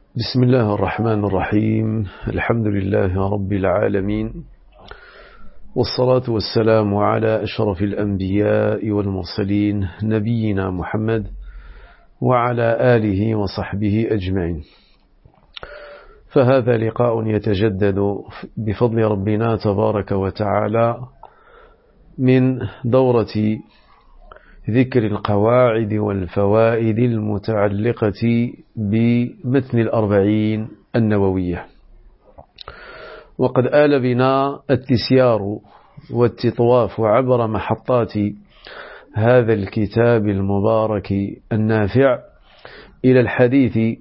بسم الله الرحمن الرحيم. الحمد لله رب العالمين، والصلاة والسلام على أشرف الأنبياء والمرسلين نبينا محمد وعلى آله وصحبه أجمعين. فهذا لقاء يتجدد بفضل ربنا تبارك وتعالى من دورة ذكر القواعد والفوائد المتعلقة بمتن الأربعين النووية. وقد آل بنا التسيار والتطواف عبر محطات هذا الكتاب المبارك النافع إلى الحديث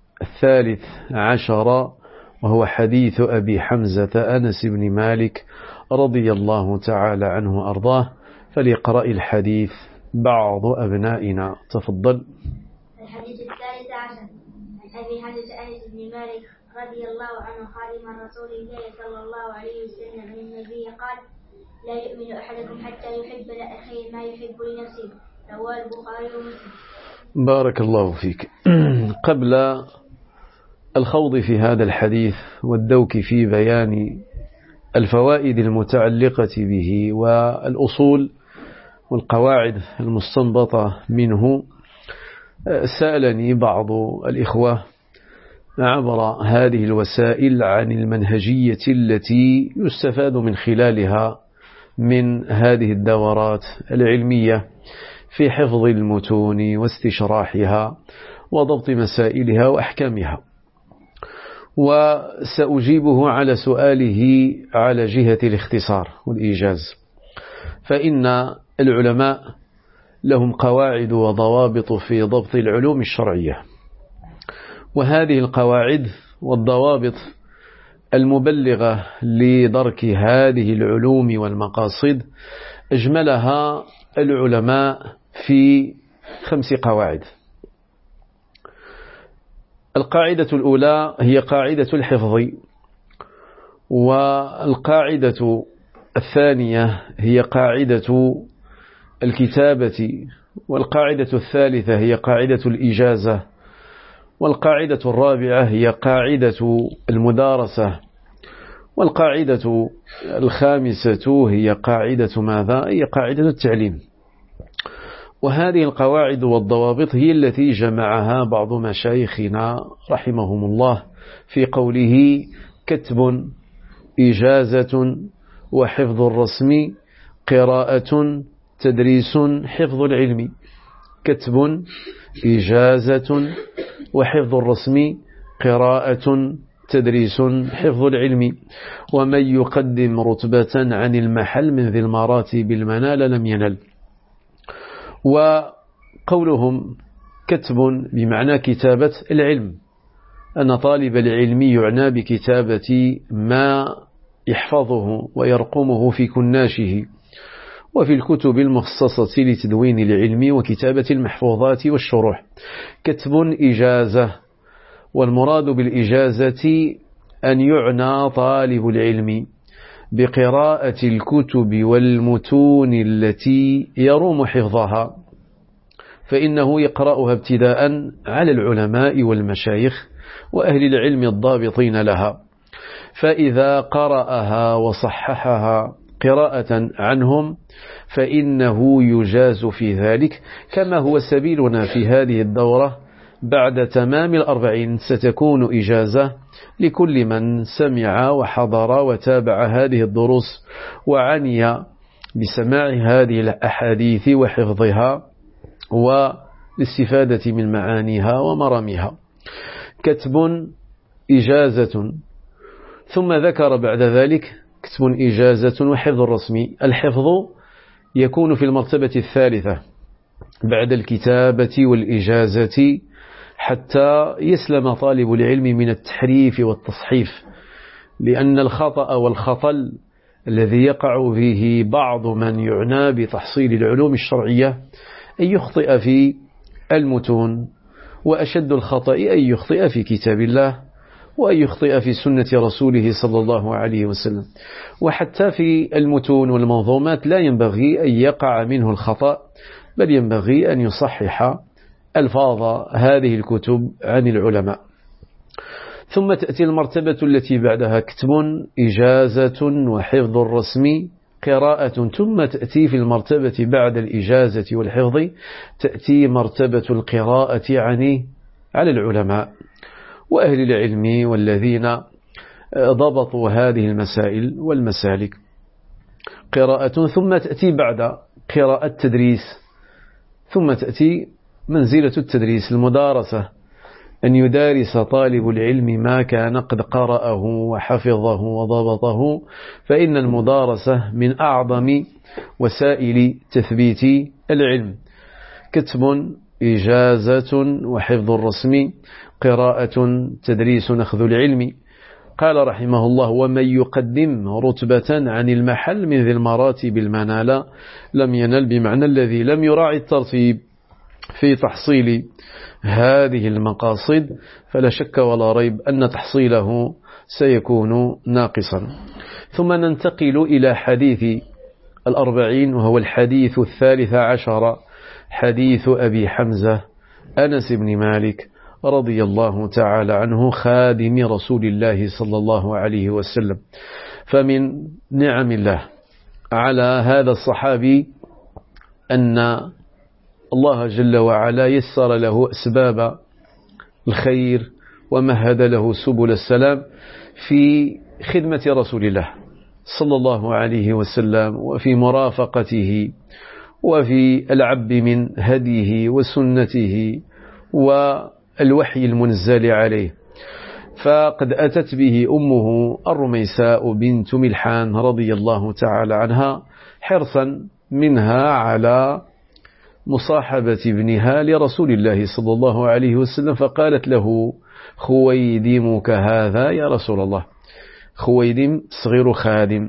13، وهو حديث أبي حمزة أنس بن مالك رضي الله تعالى عنه وأرضاه. فليقرأ الحديث بعض أبنائنا. تفضل. الحديث 13 عن أبي حمزة أنس بن مالك رضي الله عنه خادم رسول الله صلى الله عليه وسلم عن النبي قال: لا يؤمن أحدكم حتى يحب لأخيه ما يحب لنفسه. رواه البخاري ومسلم. بارك الله فيك. قبل الخوض في هذا الحديث والدوك في بيان الفوائد المتعلقة به والأصول والقواعد المستنبطة منه، سألني بعض الإخوة عبر هذه الوسائل عن المنهجية التي يستفاد من خلالها من هذه الدورات العلمية في حفظ المتون واستشراحها وضبط مسائلها وأحكامها. وسأجيبه على سؤاله على جهة الاختصار والإيجاز، فإن العلماء لهم قواعد وضوابط في ضبط العلوم الشرعية، وهذه القواعد والضوابط المبلغة لدرك هذه العلوم والمقاصد أجملها العلماء في 5 قواعد. القاعدة الأولى هي قاعدة الحفظ، والقاعدة الثانية هي قاعدة الكتابة، والقاعدة الثالثة هي قاعدة الإجازة، والقاعدة الرابعة هي قاعدة المدارسة، والقاعدة الخامسة هي قاعدة ماذا؟ هي قاعدة التعليم. وهذه القواعد والضوابط هي التي جمعها بعض مشايخنا رحمهم الله في قوله: كتب، إجازة، وحفظ الرسم، قراءة، تدريس، حفظ العلم. كتب، إجازة، وحفظ الرسم، قراءة، تدريس، حفظ العلم. ومن يقدم رتبة عن المحل من ذي المراتب المنال لم ينل. وقولهم كتب بمعنى كتابة العلم، أن طالب العلم يعنى بكتابة ما يحفظه ويرقمه في كناشه وفي الكتب المخصصة لتدوين العلم وكتابة المحفوظات والشروح. كتب إجازة، والمراد بالإجازة أن يعنى طالب العلم بقراءة الكتب والمتون التي يروم حفظها، فإنه يقرأها ابتداء على العلماء والمشايخ وأهل العلم الضابطين لها، فإذا قرأها وصححها قراءة عنهم فإنه يجاز في ذلك، كما هو سبيلنا في هذه الدورة. بعد تمام 40 ستكون إجازة لكل من سمع وحضر وتابع هذه الدروس وعني بسماع هذه الأحاديث وحفظها والاستفادة من معانيها ومرامها. كتب إجازة. ثم ذكر بعد ذلك كتب إجازة وحفظ الرسم. الحفظ يكون في المرتبة الثالثة بعد الكتابة والإجازة، حتى يسلم طالب العلم من التحريف والتصحيف، لأن الخطأ والخطل الذي يقع فيه بعض من يعنى بتحصيل العلوم الشرعية أن يخطئ في المتون، وأشد الخطأ أن يخطئ في كتاب الله وأن يخطئ في سنة رسوله صلى الله عليه وسلم. وحتى في المتون والمنظومات لا ينبغي أن يقع منه الخطأ، بل ينبغي أن يصحح ألفاظ هذه الكتب عن العلماء. ثم تأتي المرتبة التي بعدها كتب، إجازة، وحفظ الرسم، قراءة. ثم تأتي في المرتبة بعد الإجازة والحفظ تأتي مرتبة القراءة على العلماء وأهل العلم والذين ضبطوا هذه المسائل والمسالك. قراءة. ثم تأتي بعد قراءة تدريس، ثم تأتي منزلة التدريس، المدارسة، أن يدارس طالب العلم ما كان قد قرأه وحفظه وضبطه، فإن المدارسة من أعظم وسائل تثبيت العلم. كتب، إجازة، وحفظ الرسم، قراءة، تدريس، أخذ العلم. قال رحمه الله: ومن يقدم رتبة عن المحل من ذي المراتب المنال لم ينل، بمعنى الذي لم يراعي الترتيب في تحصيل هذه المقاصد فلا شك ولا ريب أن تحصيله سيكون ناقصا. ثم ننتقل إلى حديث 40، وهو الحديث 13، حديث أبي حمزة أنس بن مالك رضي الله تعالى عنه خادم رسول الله صلى الله عليه وسلم. فمن نعم الله على هذا الصحابي أن الله جل وعلا يسر له أسباب الخير ومهد له سبل السلام في خدمة رسول الله صلى الله عليه وسلم، وفي مرافقته، وفي العب من هديه وسنته والوحي المنزل عليه. فقد أتت به أمه الرميساء بنت ملحان رضي الله تعالى عنها حرصا منها على مصاحبة ابنها لرسول الله صلى الله عليه وسلم، فقالت له: خويدمك هذا يا رسول الله. خويدم صغير خادم،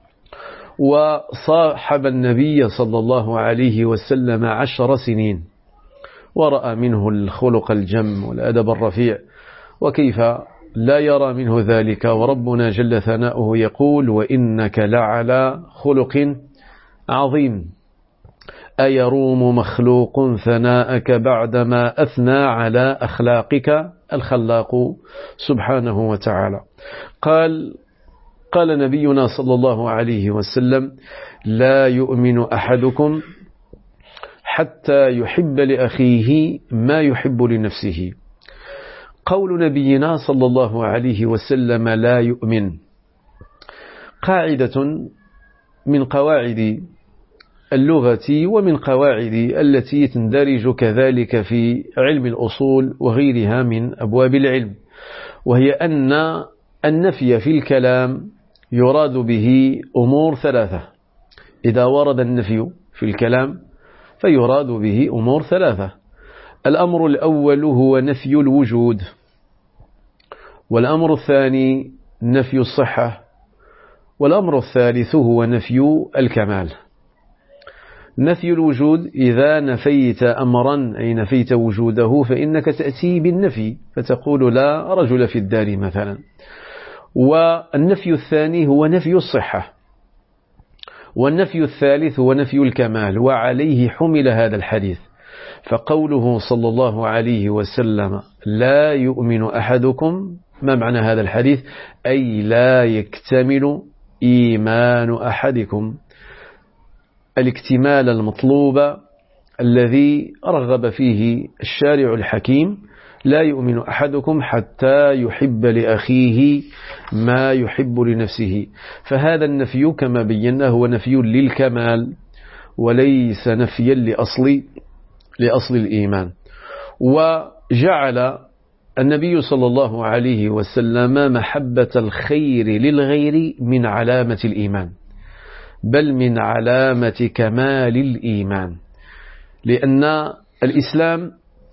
وصاحب النبي صلى الله عليه وسلم 10 سنين، ورأى منه الخلق الجم والأدب الرفيع، وكيف لا يرى منه ذلك؟ وربنا جل ثناؤه يقول: وإنك لعلى خلق عظيم. أيروم مخلوق ثناءك بعدما أثنى على أخلاقك الخلاق سبحانه وتعالى. قال نبينا صلى الله عليه وسلم: لا يؤمن أحدكم حتى يحب لأخيه ما يحب لنفسه. قول نبينا صلى الله عليه وسلم لا يؤمن قاعدة من قواعد اللغة ومن قواعد التي تندرج كذلك في علم الأصول وغيرها من أبواب العلم، وهي أن النفي في الكلام يراد به أمور 3. إذا ورد النفي في الكلام فيراد به أمور 3. الأمر الأول هو نفي الوجود، والأمر الثاني نفي الصحة، والأمر الثالث هو نفي الكمال. نفي الوجود: إذا نفيت أمرا أي نفيت وجوده فإنك تأتي بالنفي فتقول لا رجل في الدار مثلا. والنفي الثاني هو نفي الصحة، والنفي الثالث هو نفي الكمال، وعليه حمل هذا الحديث. فقوله صلى الله عليه وسلم لا يؤمن أحدكم، ما معنى هذا الحديث؟ أي لا يكتمل إيمان أحدكم الاكتمال المطلوب الذي رغب فيه الشارع الحكيم. لا يؤمن أحدكم حتى يحب لأخيه ما يحب لنفسه. فهذا النفي كما بينا هو نفي للكمال وليس نفيا لأصل الإيمان. وجعل النبي صلى الله عليه وسلم محبة الخير للغير من علامة الإيمان، بل من علامة كمال الإيمان، لأن الإسلام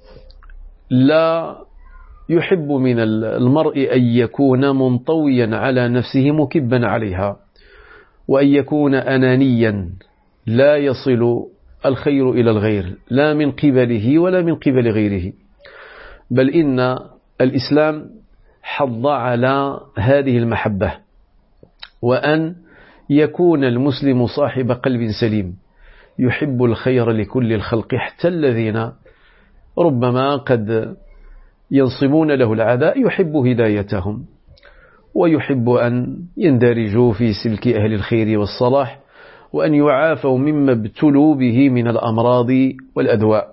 لا يحب من المرء أن يكون منطويا على نفسه مكبا عليها، وأن يكون أنانيا لا يصل الخير إلى الغير لا من قبله ولا من قبل غيره. بل إن الإسلام حض على هذه المحبة، وأن يكون المسلم صاحب قلب سليم يحب الخير لكل الخلق، حتى الذين ربما قد ينصبون له العداء يحب هدايتهم ويحب أن يندرجوا في سلك أهل الخير والصلاح وأن يعافوا مما ابتلوا به من الأمراض والأدواء.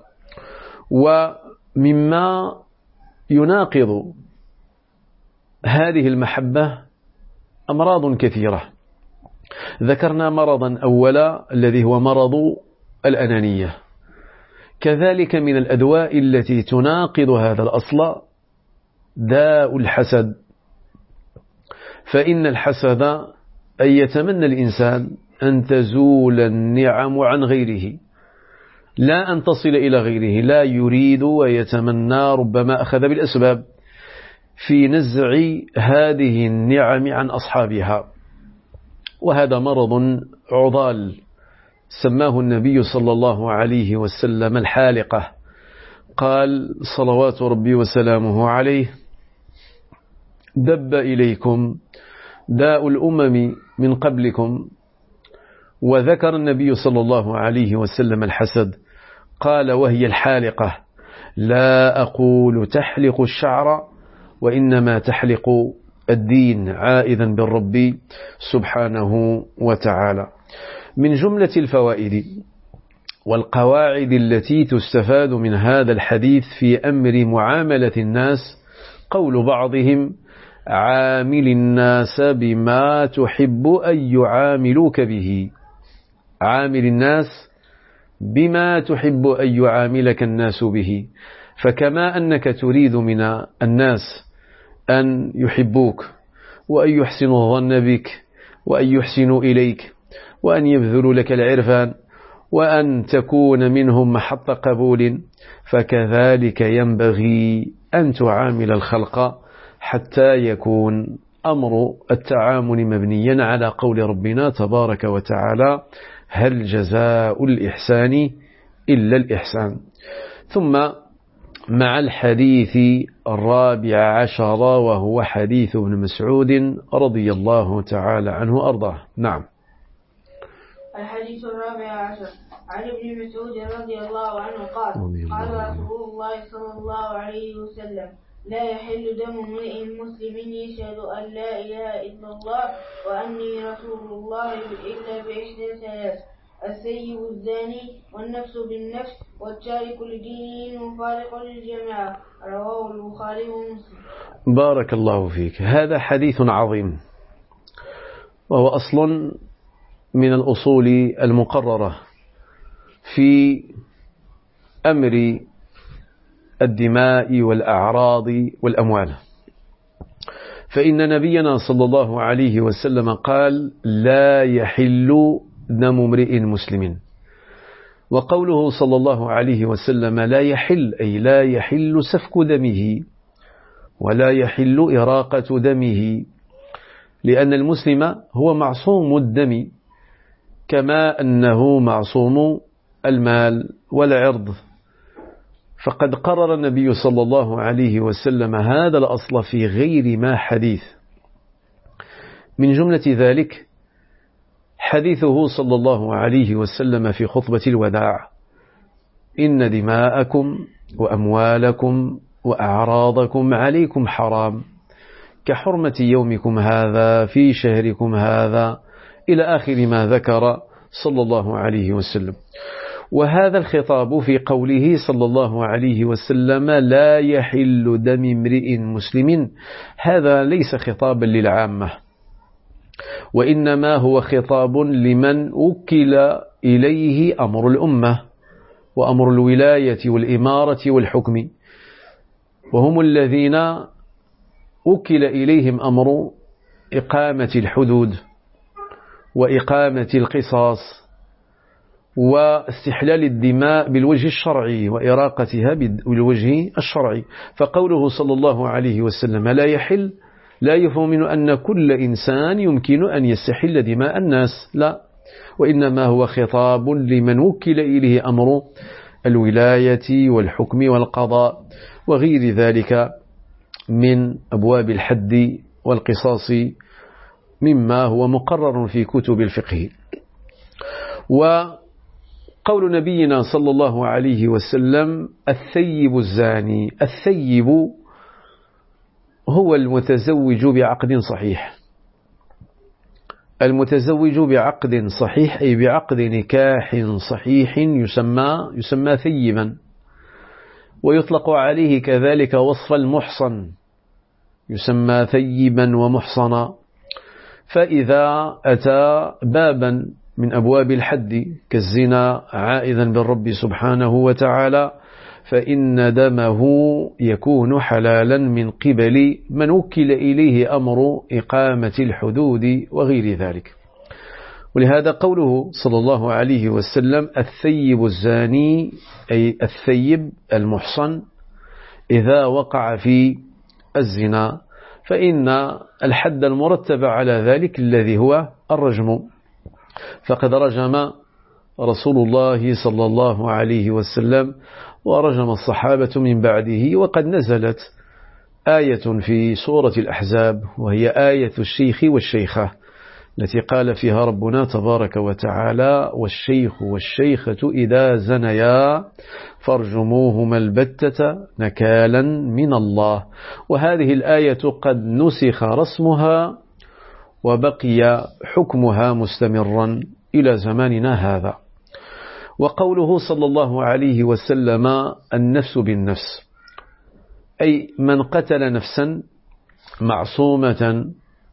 ومما يناقض هذه المحبة أمراض كثيرة. ذكرنا مرضا أولا الذي هو مرض الأنانية. كذلك من الأدواء التي تناقض هذا الأصل داء الحسد، فإن الحسد أن يتمنى الإنسان أن تزول النعم عن غيره، لا أن تصل إلى غيره، لا يريد ويتمنى، ربما أخذ بالأسباب في نزع هذه النعم عن أصحابها. وهذا مرض عضال سماه النبي صلى الله عليه وسلم الحالقة. قال صلوات ربي وسلامه عليه: دب إليكم داء الأمم من قبلكم. وذكر النبي صلى الله عليه وسلم الحسد، قال: وهي الحالقة، لا أقول تحلق الشعر وإنما تحلق الدين، عائذا بالرب سبحانه وتعالى. من جملة الفوائد والقواعد التي تستفاد من هذا الحديث في أمر معاملة الناس قول بعضهم: عامل الناس بما تحب أن يعاملوك به. عامل الناس بما تحب أن يعاملك الناس به. فكما أنك تريد من الناس أن يحبوك وأن يحسنوا الظن بك وأن يحسنوا إليك وأن يبذلوا لك العرفان وأن تكون منهم محط قبول، فكذلك ينبغي أن تعامل الخلق حتى يكون أمر التعامل مبنيا على قول ربنا تبارك وتعالى: هل جزاء الإحسان إلا الإحسان. ثم مع الحديث الرابع عشر، وهو حديث ابن مسعود رضي الله تعالى عنه أرضاه. نعم. الحديث الرابع عشر عن ابن مسعود رضي الله عنه قال: قال رسول الله صلى الله عليه وسلم: لا يحل دم امرئ مسلم يشهد أن لا إله إلا الله وأني رسول الله إلا بإحدى ثلاث: السيب الزاني، والنفس بالنفس، والتارك لدينه المفارق للجماعة. رواه البخاري ومسلم. بارك الله فيك. هذا حديث عظيم، وهو أصل من الأصول المقررة في أمر الدماء والأعراض والأموال. فإن نبينا صلى الله عليه وسلم قال: لا يحل دم امرئ مسلم. وقوله صلى الله عليه وسلم لا يحل، أي لا يحل سفك دمه ولا يحل إراقة دمه، لأن المسلم هو معصوم الدم كما أنه معصوم المال والعرض. فقد قرر النبي صلى الله عليه وسلم هذا الأصل في غير ما حديث. من جملة ذلك حديثه صلى الله عليه وسلم في خطبة الوداع: إن دماءكم وأموالكم وأعراضكم عليكم حرام كحرمة يومكم هذا في شهركم هذا، إلى آخر ما ذكر صلى الله عليه وسلم. وهذا الخطاب في قوله صلى الله عليه وسلم لا يحل دم امرئ مسلم، هذا ليس خطابا للعامة، وإنما هو خطاب لمن وكل إليه أمر الأمة وأمر الولاية والإمارة والحكم، وهم الذين وكل إليهم أمر إقامة الحدود وإقامة القصاص واستحلال الدماء بالوجه الشرعي وإراقتها بالوجه الشرعي. فقوله صلى الله عليه وسلم لا يحل لا يفهم منه أن كل إنسان يمكن أن يستحل دماء الناس، لا، وإنما هو خطاب لمن وكل إليه أمر الولاية والحكم والقضاء وغير ذلك من أبواب الحد والقصاص مما هو مقرر في كتب الفقه. وقول نبينا صلى الله عليه وسلم الثيب الزاني، الثيب هو المتزوج بعقد صحيح. المتزوج بعقد صحيح أي بعقد نكاح صحيح يسمى ثيبا، ويطلق عليه كذلك وصف المحصن، يسمى ثيبا ومحصنا. فإذا أتى بابا من أبواب الحد كالزنا عائذا بالرب سبحانه وتعالى، فإن دمه يكون حلالا من قبل من وكل إليه أمر إقامة الحدود وغير ذلك. ولهذا قوله صلى الله عليه وسلم الثيب الزاني، أي الثيب المحصن إذا وقع في الزنا، فإن الحد المرتب على ذلك الذي هو الرجم. فقد رجم رسول الله صلى الله عليه وسلم ورجم الصحابة من بعده، وقد نزلت آية في سورة الأحزاب وهي آية الشيخ والشيخة التي قال فيها ربنا تبارك وتعالى والشيخ والشيخة إذا زنيا فارجموهما البتة نكالا من الله. وهذه الآية قد نسخ رسمها وبقي حكمها مستمرا إلى زماننا هذا. وقوله صلى الله عليه وسلم النفس بالنفس، أي من قتل نفسا معصومة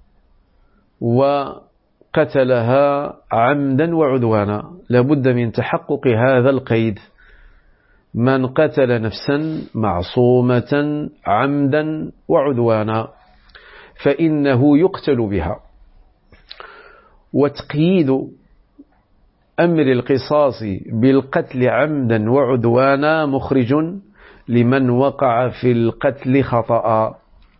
وقتلها عمدا وعدوانا، لابد من تحقق هذا القيد، من قتل نفسا معصومة عمدا وعدوانا فإنه يقتل بها. وتقييد أمر القصاص بالقتل عمدا وعدوانا مخرج لمن وقع في القتل خطأ.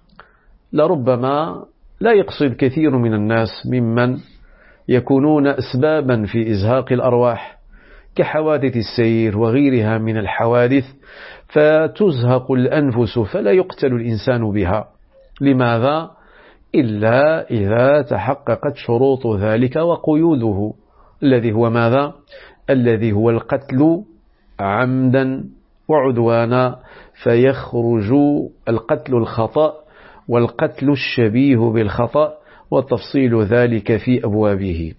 لربما لا يقصد كثير من الناس ممن يكونون أسبابا في إزهاق الأرواح كحوادث السير وغيرها من الحوادث، فتزهق الأنفس فلا يقتل الإنسان بها. لماذا؟ إلا إذا تحققت شروط ذلك وقيوده، الذي هو ماذا؟ الذي هو القتل عمدا وعدوانا، فيخرج القتل الخطأ والقتل الشبيه بالخطأ، وتفصيل ذلك في أبوابه.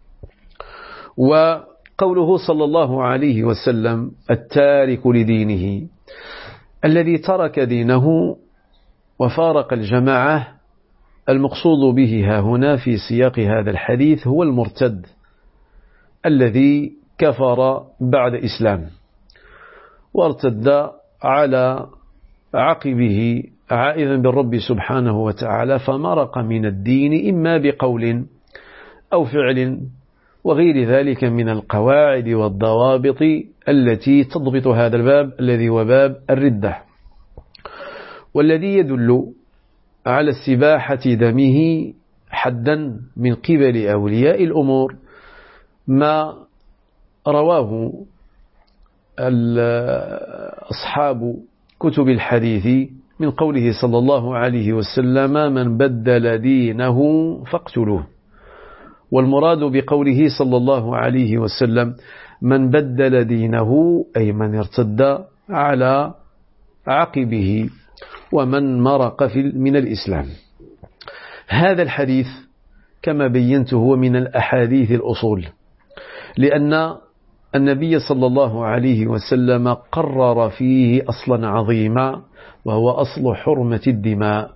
وقوله صلى الله عليه وسلم التارك لدينه، الذي ترك دينه وفارق الجماعة، المقصود به ها هنا في سياق هذا الحديث هو المرتد الذي كفر بعد إسلام وارتد على عقبه عائذا بالرب سبحانه وتعالى، فمرق من الدين إما بقول أو فعل وغير ذلك من القواعد والضوابط التي تضبط هذا الباب الذي هو باب الردة. والذي يدل على استباحة دمه حدا من قبل أولياء الأمور ما رواه أصحاب كتب الحديث من قوله صلى الله عليه وسلم من بدل دينه فاقتلوه. والمراد بقوله صلى الله عليه وسلم من بدل دينه أي من ارتد على عقبه ومن مرق من الإسلام. هذا الحديث كما بينت هو من الأحاديث الأصول، لأن النبي صلى الله عليه وسلم قرر فيه أصلا عظيما، وهو أصل حرمة الدماء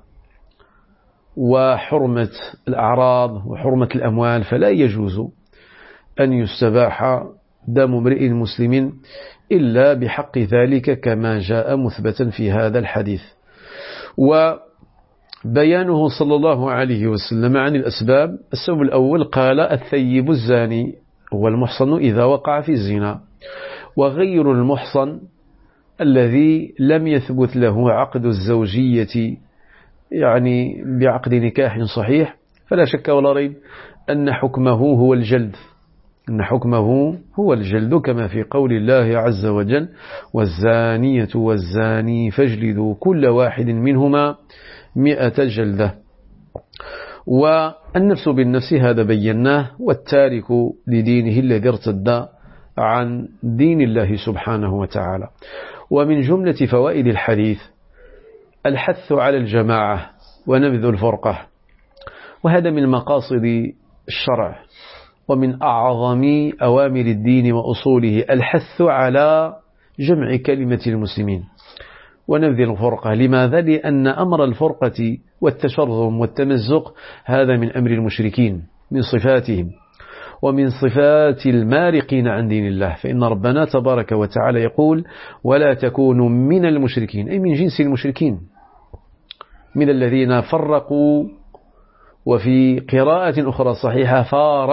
وحرمة الأعراض وحرمة الأموال، فلا يجوز أن يستباح دم امرئ مسلم إلا بحق ذلك كما جاء مثبتا في هذا الحديث. وبيانه صلى الله عليه وسلم عن الأسباب، السبب الأول قال الثيب الزاني هو المحصن إذا وقع في الزنا، وغير المحصن الذي لم يثبت له عقد الزوجية يعني بعقد نكاح صحيح، فلا شك ولا ريب أن حكمه هو الجلد، أن حكمه هو الجلد كما في قول الله عز وجل والزانية والزاني فاجلدوا كل واحد منهما 100 جلدة. والنفس بالنفس هذا بيناه، والتارك لدينه الذي ارتد عن دين الله سبحانه وتعالى. ومن جملة فوائد الحديث الحث على الجماعة ونبذ الفرقة. وهذا من مقاصد الشرع ومن أعظم أوامر الدين وأصوله الحث على جمع كلمة المسلمين ونبذ الفرقة. لماذا؟ لأن أمر الفرقة والتشرذم والتمزق هذا من أمر المشركين، من صفاتهم ومن صفات المارقين عن دين الله. فإن ربنا تبارك وتعالى يقول ولا تكونوا من المشركين، أي من جنس المشركين، من الذين فرقوا. وفي قراءة أخرى صحيحة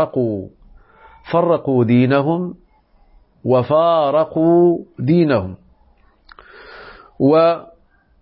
فرقوا دينهم وفارقوا دينهم. والذئب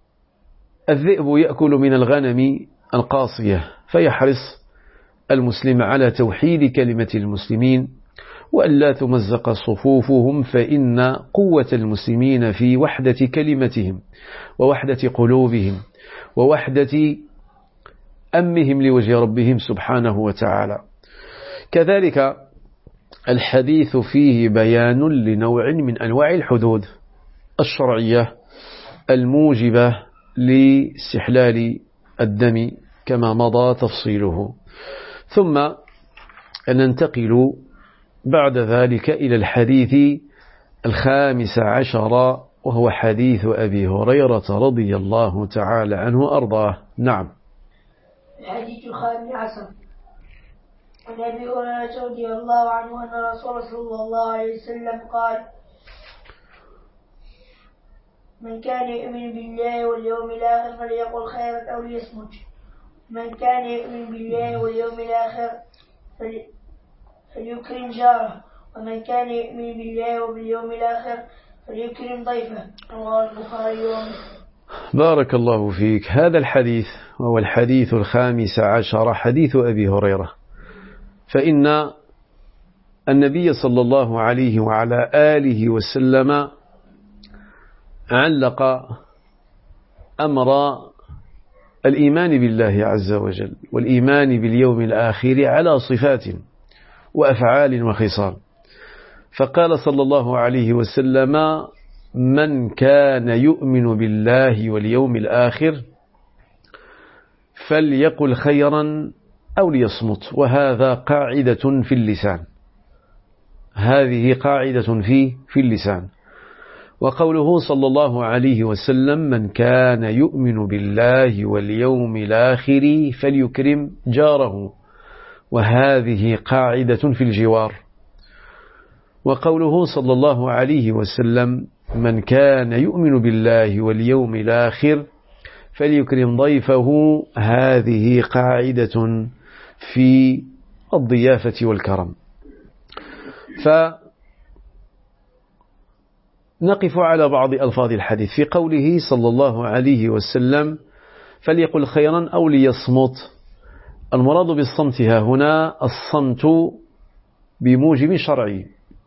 يأكل من الغنم القاصية، فيحرص المسلم على توحيد كلمة المسلمين وألا تمزق صفوفهم، فإن قوة المسلمين في وحدة كلمتهم ووحدة قلوبهم ووحدة أمهم لوجه ربهم سبحانه وتعالى. كذلك الحديث فيه بيان لنوع من أنواع الحدود الشرعية الموجبة لاستحلال الدم كما مضى تفصيله. ثم ننتقل بعد ذلك إلى الحديث 15، وهو حديث أبي هريرة رضي الله تعالى عنه أرضاه. نعم. الحديث 15 عن أبي هريرة رضي الله عنه أن رسول صلى الله عليه وسلم قال: من كان يؤمن بالله واليوم الآخر فليقل خيرا أو ليصمت. من كان يؤمن بالله واليوم الآخر فليكرم جاره، ومن كان يؤمن بالله وباليوم الآخر فليكرم ضيفه. رواه البخاري ومسلم. بارك الله فيك. هذا الحديث وهو الحديث 15، حديث أبي هريرة. فإن النبي صلى الله عليه وعلى آله وسلم علق أمر الإيمان بالله عز وجل والإيمان باليوم الآخر على صفات وأفعال وخصال. فقال صلى الله عليه وسلم: من كان يؤمن بالله واليوم الآخر فليقل خيرا أو ليصمت. وهذا قاعدة في اللسان، هذه قاعدة في اللسان. وقوله صلى الله عليه وسلم: من كان يؤمن بالله واليوم الآخر فليكرم جاره، وهذه قاعدة في الجوار. وقوله صلى الله عليه وسلم: من كان يؤمن بالله واليوم الآخر فليكرم ضيفه، هذه قاعدة في الضيافة والكرم. فنقف على بعض ألفاظ الحديث. في قوله صلى الله عليه وسلم: فليقل خيرا أو ليصمت، المراد بالصمت ها هنا الصمت بموجب شرعي.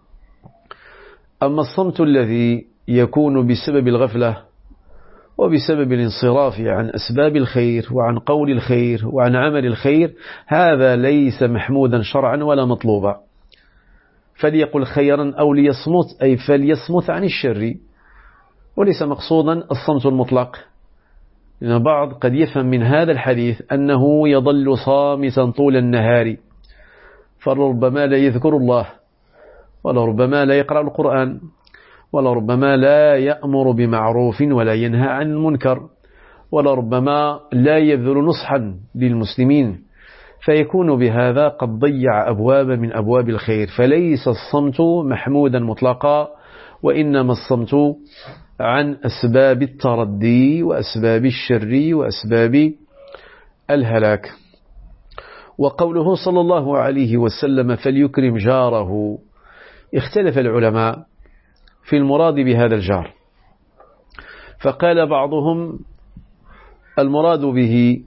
أما الصمت الذي يكون بسبب الغفلة وبسبب الانصراف عن أسباب الخير وعن قول الخير وعن عمل الخير، هذا ليس محمودا شرعا ولا مطلوبا. فليقل خيرا أو ليصمت، أي فليصمت عن الشر، وليس مقصودا الصمت المطلق. لأن البعض قد يفهم من هذا الحديث أنه يظل صامتا طول النهار، فربما لا يذكر الله، ولربما لا يقرأ القرآن، ولربما لا يأمر بمعروف ولا ينهى عن المنكر، ولربما لا يبذل نصحا للمسلمين، فيكون بهذا قد ضيع أبواب من أبواب الخير. فليس الصمت محمودا مطلقا، وإنما الصمت عن أسباب التردي وأسباب الشر وأسباب الهلاك. وقوله صلى الله عليه وسلم: فليكرم جاره، اختلف العلماء في المراد بهذا الجار. فقال بعضهم: المراد به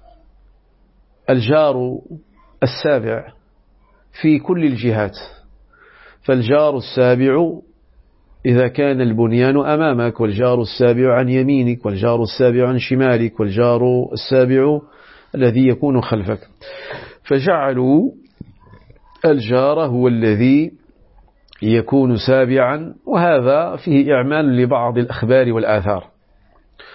الجار السابع في كل الجهات. فالجار السابع إذا كان البنيان أمامك، والجار السابع عن يمينك، والجار السابع عن شمالك، والجار السابع الذي يكون خلفك. فجعلوا الجار هو الذي يكون سابعا، وهذا فيه إعمال لبعض الأخبار والآثار.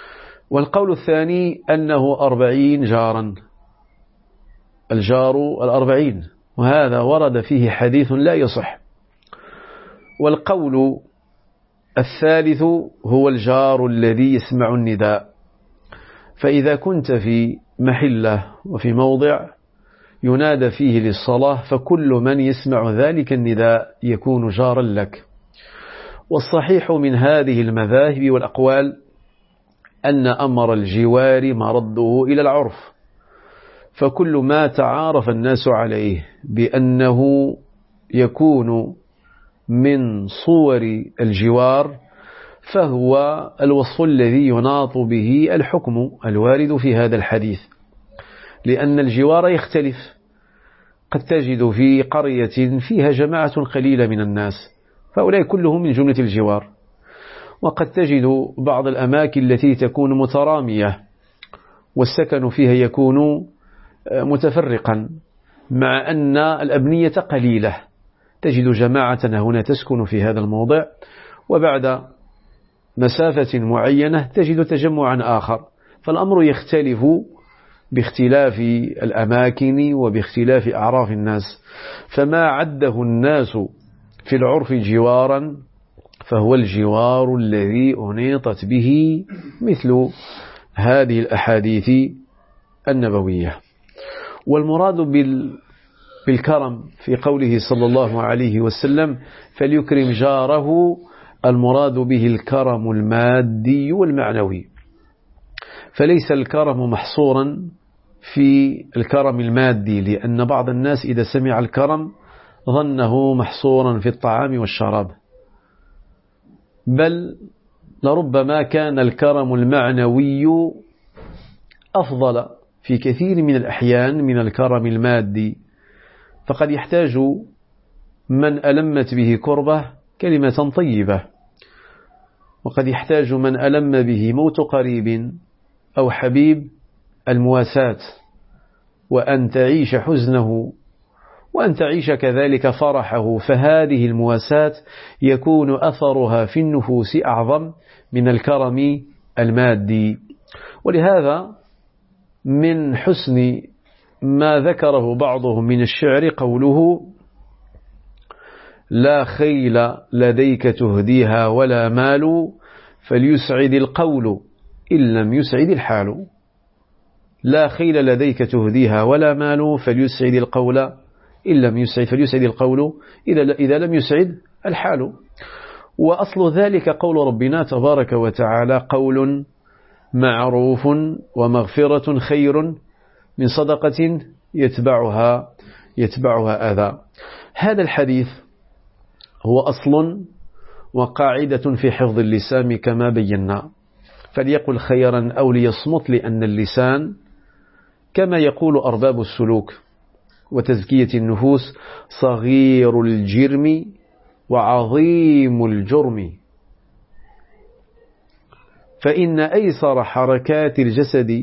والقول الثاني أنه 40 جارا، الجار 40، وهذا ورد فيه حديث لا يصح. والقول الثالث هو الجار الذي يسمع النداء، فإذا كنت في محلة وفي موضع ينادى فيه للصلاة فكل من يسمع ذلك النداء يكون جارا لك. والصحيح من هذه المذاهب والأقوال أن أمر الجوار مرده إلى العرف، فكل ما تعارف الناس عليه بأنه يكون من صور الجوار فهو الوصف الذي يناط به الحكم الوارد في هذا الحديث، لأن الجوار يختلف. قد تجد في قرية فيها جماعة قليلة من الناس فأولئك كلهم من جملة الجوار، وقد تجد بعض الأماكن التي تكون مترامية والسكن فيها يكون متفرقا مع أن الأبنية قليلة، تجد جماعة هنا تسكن في هذا الموضع وبعد مسافة معينة تجد تجمعا آخر، فالأمر يختلف باختلاف الأماكن وباختلاف أعراف الناس. فما عده الناس في العرف جوارا فهو الجوار الذي أنيطت به مثل هذه الأحاديث النبوية. والمراد بالكرم في قوله صلى الله عليه وسلم فليكرم جاره، المراد به الكرم المادي والمعنوي، فليس الكرم محصورا في الكرم المادي، لأن بعض الناس إذا سمع الكرم ظنه محصورا في الطعام والشراب، بل لربما كان الكرم المعنوي أفضل في كثير من الأحيان من الكرم المادي. فقد يحتاج من ألمت به كربة كلمة طيبة، وقد يحتاج من ألم به موت قريب أو حبيب المواساة، وأن تعيش حزنه وأن تعيش كذلك فرحه، فهذه المواساة يكون أثرها في النفوس أعظم من الكرم المادي. ولهذا من حسن ما ذكره بعضهم من الشعر قوله لا خيل لديك تهديها ولا مال فليسعد القول إن لم يسعد الحال. لا خيل لديك تهديها ولا مال فليسعد القول إن لم يسعد، فليسعد القول إذا لم يسعد الحال. وأصل ذلك قول ربنا تبارك وتعالى قول معروف ومغفرة خير من صدقة يتبعها أذى. هذا الحديث هو أصل وقاعدة في حفظ اللسان كما بينا، فليقل خيرا أو ليصمت، لأن اللسان كما يقول أرباب السلوك وتزكية النفوس صغير الجرم وعظيم الجرم، فإن أيسر حركات الجسد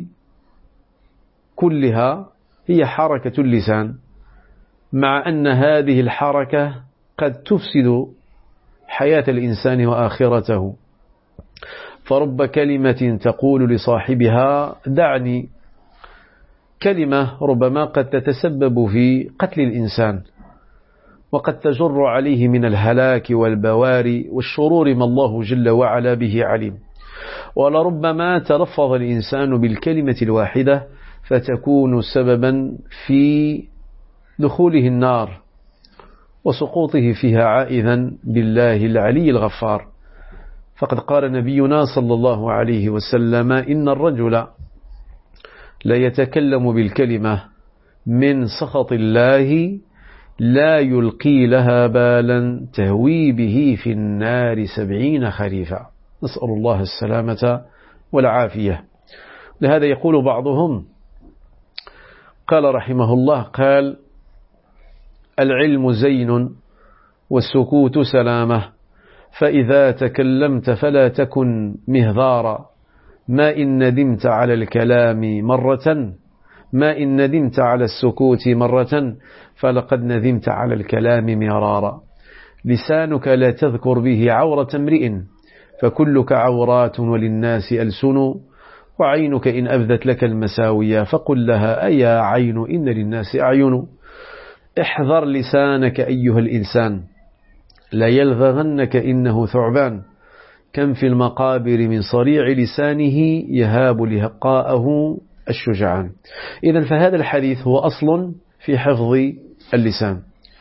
كلها هي حركة اللسان، مع أن هذه الحركة قد تفسد حياة الإنسان وآخرته. فرب كلمة تقول لصاحبها دعني، كلمة ربما قد تتسبب في قتل الإنسان وقد تجر عليه من الهلاك والبوار والشرور ما الله جل وعلا به عليم. ولربما تلفظ الإنسان بالكلمة الواحدة فتكون سببا في دخوله النار وسقوطه فيها عائذا بالله العلي الغفار. فقد قال نبينا صلى الله عليه وسلم إن الرجل لا يتكلم بالكلمة من سخط الله لا يلقي لها بالا تهوي به في النار 70 خريفا. نسأل الله السلامة والعافية. لهذا يقول بعضهم قال رحمه الله قال العلم زين والسكوت سلامة، فإذا تكلمت فلا تكن مهذارا، ما إن ندمت على الكلام مرة، ما إن ندمت على السكوت مرة، فلقد ندمت على الكلام مرارا. لسانك لا تذكر به عورة امرئ، فكلك عورات وللناس ألسن، وعينك إن أبدت لك المساوية فقل لها أيا عين إن للناس أعين. احذر لسانك أيها الإنسان لا يلفغنك إنه ثعبان، كم في المقابر من صريع لسانه يهاب لهقاءه الشجعان. إذن فهذا الحديث هو أصل في حفظ اللسان،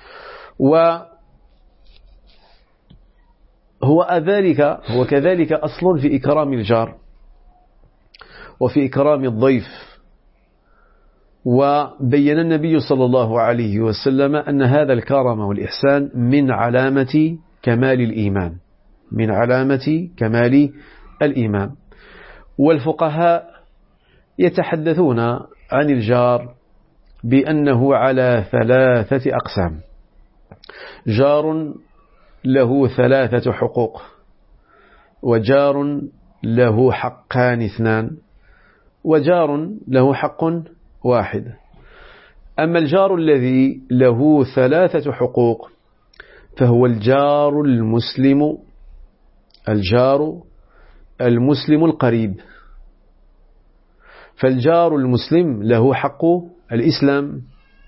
هو كذلك أصل في إكرام الجار وفي إكرام الضيف. وبين النبي صلى الله عليه وسلم أن هذا الكرم والإحسان من علامة كمال الإيمان، من علامة كمال الإيمان. والفقهاء يتحدثون عن الجار بأنه على 3 أقسام: جار له 3 حقوق، وجار له حقان 2، وجار له حق 1. أما الجار الذي له 3 حقوق فهو الجار المسلم القريب. فالجار المسلم له حق الإسلام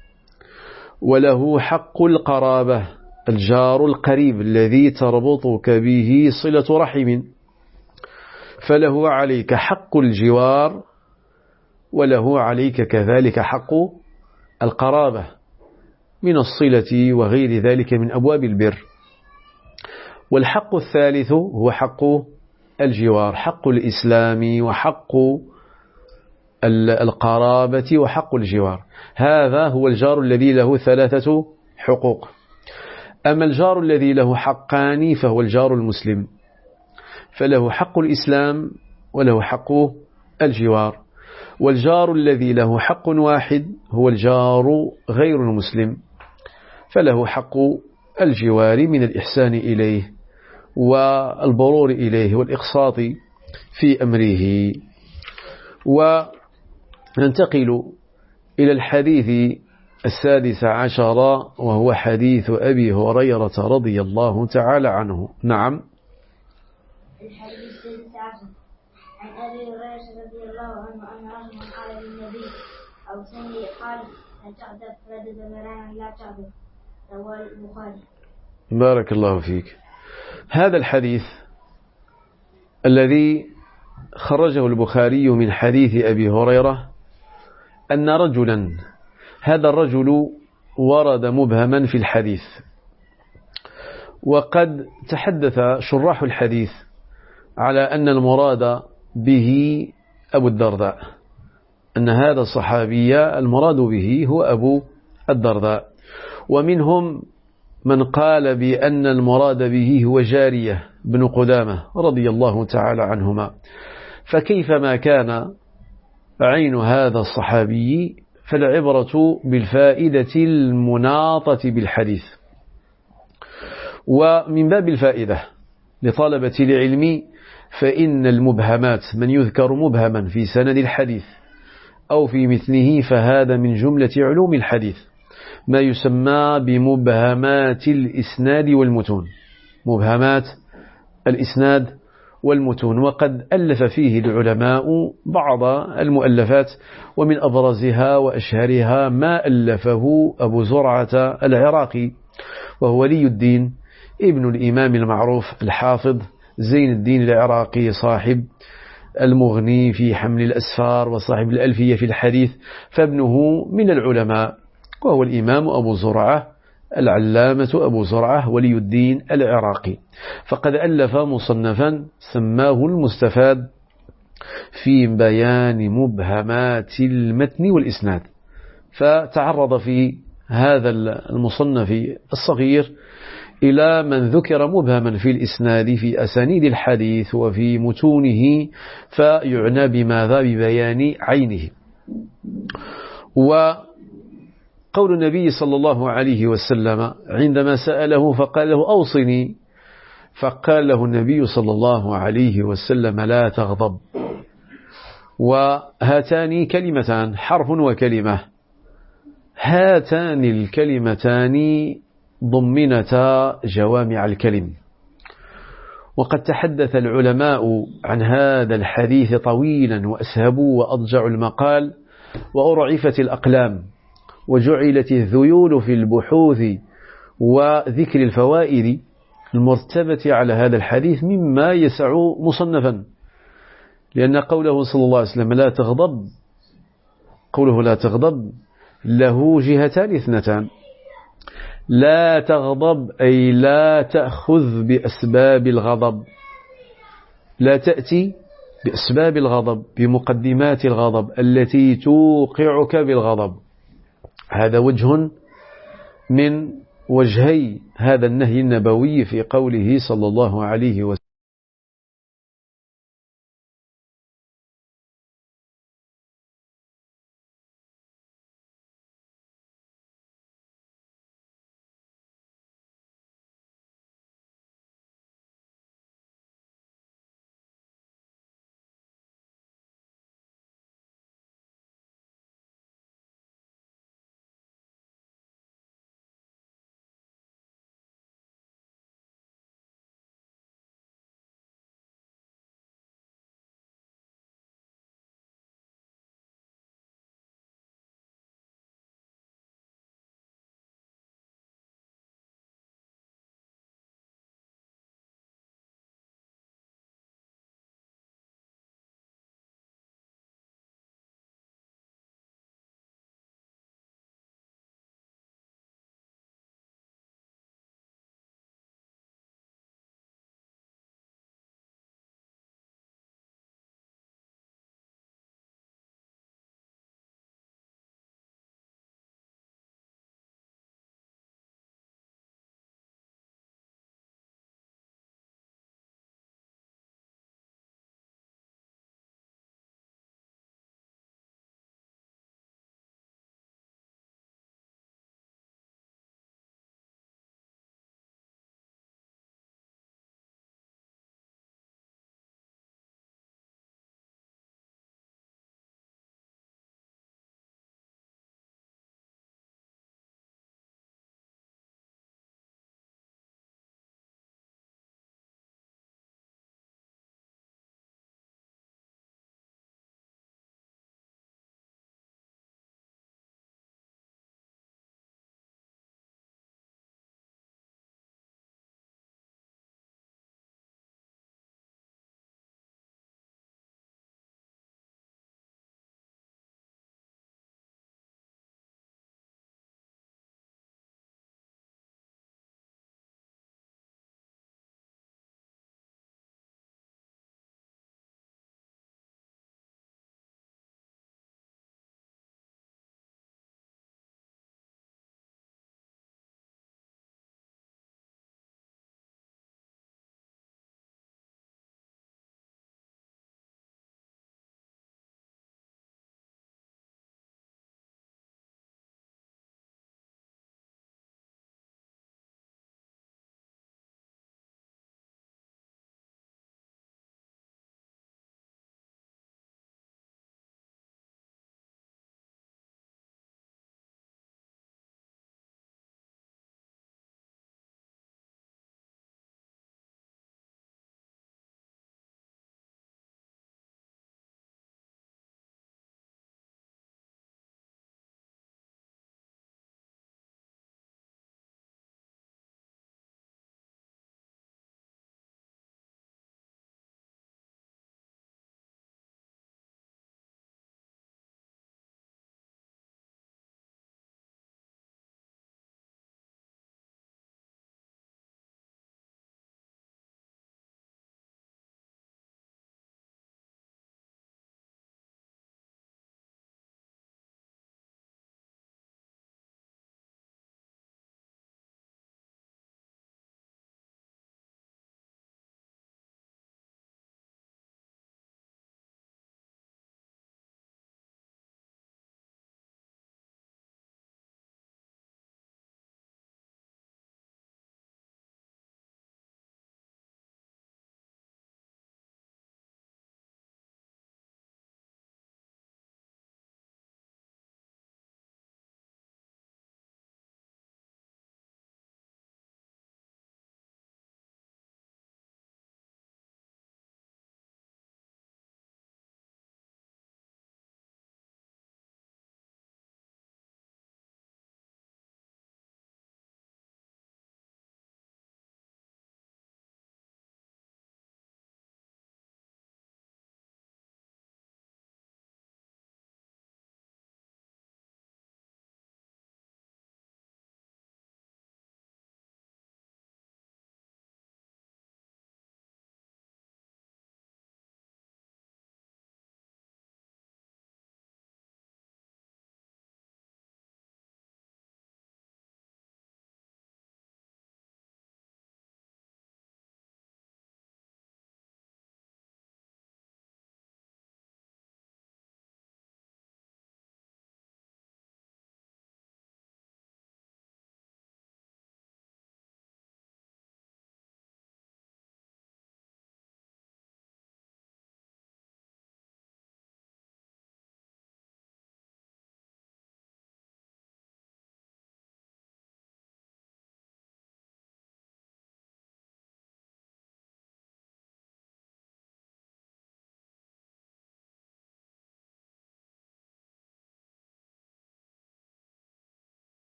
وله حق القرابة، الجار القريب الذي تربطك به صلة رحم، فله عليك حق الجوار وله عليك كذلك حق القرابة من الصلة وغير ذلك من أبواب البر. والحق الثالث هو حق الجوار، حق الإسلام وحق القرابة وحق الجوار. هذا هو الجار الذي له 3 حقوق. أما الجار الذي له حقان فهو الجار المسلم، فله حق الإسلام وله حق الجوار. والجار الذي له حق 1 هو الجار غير المسلم، فله حق الجوار من الإحسان إليه والبرور إليه والإقساط في أمره. وننتقل إلى الحديث 16 وهو حديث أبي هريرة رضي الله تعالى عنه. نعم. الحديث 16 عن أبي هريرة رضي الله عنه أن رجلا قال للنبي أو سمي قال لا تغضب ردد مرانا لا تغضب، رواه البخاري. بارك الله فيك. هذا الحديث الذي خرجه البخاري من حديث أبي هريرة أن رجلا، هذا الرجل ورد مبهما في الحديث، وقد تحدث شراح الحديث على أن المراد به أبو الدرداء، أن هذا الصحابي المراد به هو أبو الدرداء. ومنهم من قال بأن المراد به هو جارية بن قدامة رضي الله تعالى عنهما. فكيفما كان عين هذا الصحابي فالعبرة بالفائدة المناطة بالحديث. ومن باب الفائدة لطلبة العلم فإن المبهمات، من يذكر مبهما في سند الحديث أو في مثله فهذا من جملة علوم الحديث، ما يسمى بمبهمات الإسناد والمتون، مبهمات الإسناد والمتون. وقد ألف فيه العلماء بعض المؤلفات، ومن أبرزها وأشهرها ما ألفه أبو زرعة العراقي، وهو ولي الدين ابن الإمام المعروف الحافظ زين الدين العراقي، صاحب المغني في حمل الأسفار وصاحب الألفية في الحديث، فابنه من العلماء، وهو الإمام أبو زرعة العلامة أبو زرعة ولي الدين العراقي. فقد ألف مصنفا سماه المستفاد في بيان مبهمات المتن والإسناد. فتعرض في هذا المصنف الصغير إلى من ذكر مبهما في الإسناد في أسانيد الحديث وفي متونه، فيعنى بماذا؟ ببيان عينه. وقول النبي صلى الله عليه وسلم عندما سأله فقال له أوصني، فقال له النبي صلى الله عليه وسلم لا تغضب. وهاتان كلمتان، حرف وكلمة، هاتان الكلمتان ضمنتا جوامع الكلم، وقد تحدث العلماء عن هذا الحديث طويلا وأسهبوا وأضجعوا المقال وأرعفت الأقلام وجعلت الذيول في البحوث وذكر الفوائد المرتبة على هذا الحديث مما يسع مصنفا، لأن قوله صلى الله عليه وسلم لا تغضب، قوله لا تغضب له جهتان اثنتان. لا تغضب أي لا تأخذ بأسباب الغضب، لا تأتي بأسباب الغضب، بمقدمات الغضب التي توقعك بالغضب. هذا وجه من وجهي هذا النهي النبوي في قوله صلى الله عليه وسلم